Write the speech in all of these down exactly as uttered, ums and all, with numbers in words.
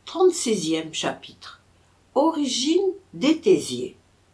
trente-sixième chapitre. Origine des Téziers.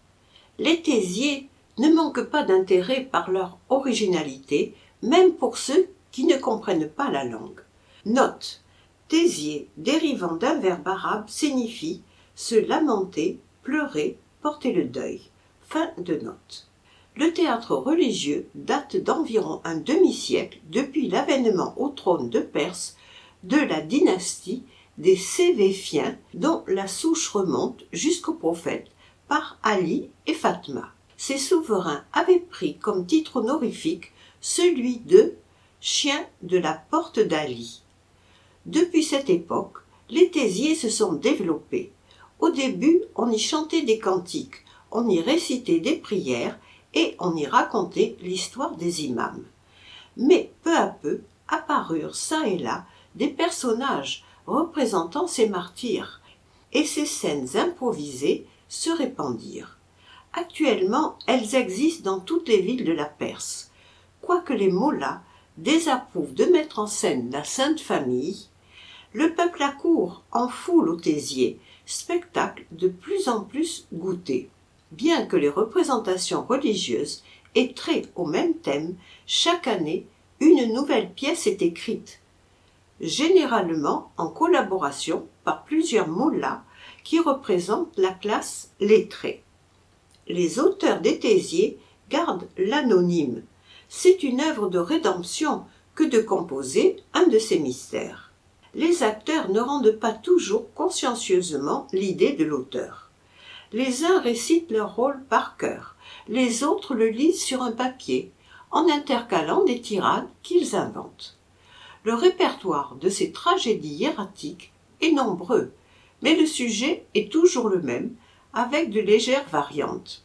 Les Téziers ne manquent pas d'intérêt par leur originalité, même pour ceux qui ne comprennent pas la langue. Note. Tézier, dérivant d'un verbe arabe, signifie se lamenter, pleurer, porter le deuil. Fin de note. Le théâtre religieux date d'environ un demi-siècle depuis l'avènement au trône de Perse de la dynastie des Sévéfiens, dont la souche remonte jusqu'au prophète par Ali et Fatma. Ces souverains avaient pris comme titre honorifique celui de « chien de la porte d'Ali ». Depuis cette époque, les Téziers se sont développés. Au début, on y chantait des cantiques, on y récitait des prières et on y racontait l'histoire des imams. Mais peu à peu apparurent çà et là des personnages représentant ces martyrs, et ces scènes improvisées se répandirent. Actuellement, elles existent dans toutes les villes de la Perse. Quoique les mollahs désapprouvent de mettre en scène la Sainte Famille, le peuple accourt en foule aux Téziers, spectacle de plus en plus goûté. Bien que les représentations religieuses aient trait au même thème, chaque année, une nouvelle pièce est écrite, généralement en collaboration par plusieurs mollahs qui représentent la classe lettrée. Les auteurs des Téziers gardent l'anonyme. C'est une œuvre de rédemption que de composer un de ces mystères. Les acteurs ne rendent pas toujours consciencieusement l'idée de l'auteur. Les uns récitent leur rôle par cœur, les autres le lisent sur un papier, en intercalant des tirades qu'ils inventent. Le répertoire de ces tragédies hiératiques est nombreux, mais le sujet est toujours le même, avec de légères variantes.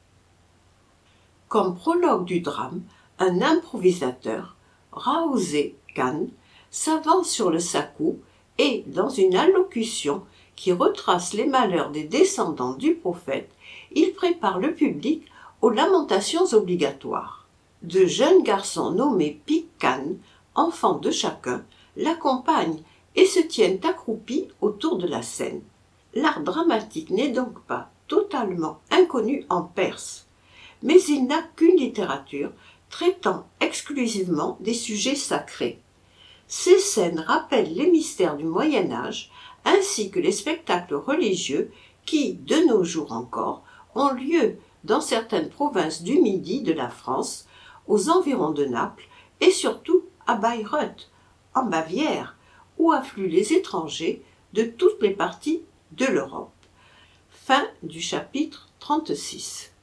Comme prologue du drame, un improvisateur, Raouzé Khan, s'avance sur le Sakou et, dans une allocution qui retrace les malheurs des descendants du prophète, il prépare le public aux lamentations obligatoires. De jeunes garçons nommés Pik Khan, enfants de chacun, l'accompagnent et se tiennent accroupis autour de la scène. L'art dramatique n'est donc pas totalement inconnu en Perse, mais il n'a qu'une littérature traitant exclusivement des sujets sacrés. Ces scènes rappellent les mystères du Moyen-Âge ainsi que les spectacles religieux qui, de nos jours encore, ont lieu dans certaines provinces du Midi de la France, aux environs de Naples et surtout à Bayreuth, en Bavière, où affluent les étrangers de toutes les parties de l'Europe. Fin du chapitre trente-six.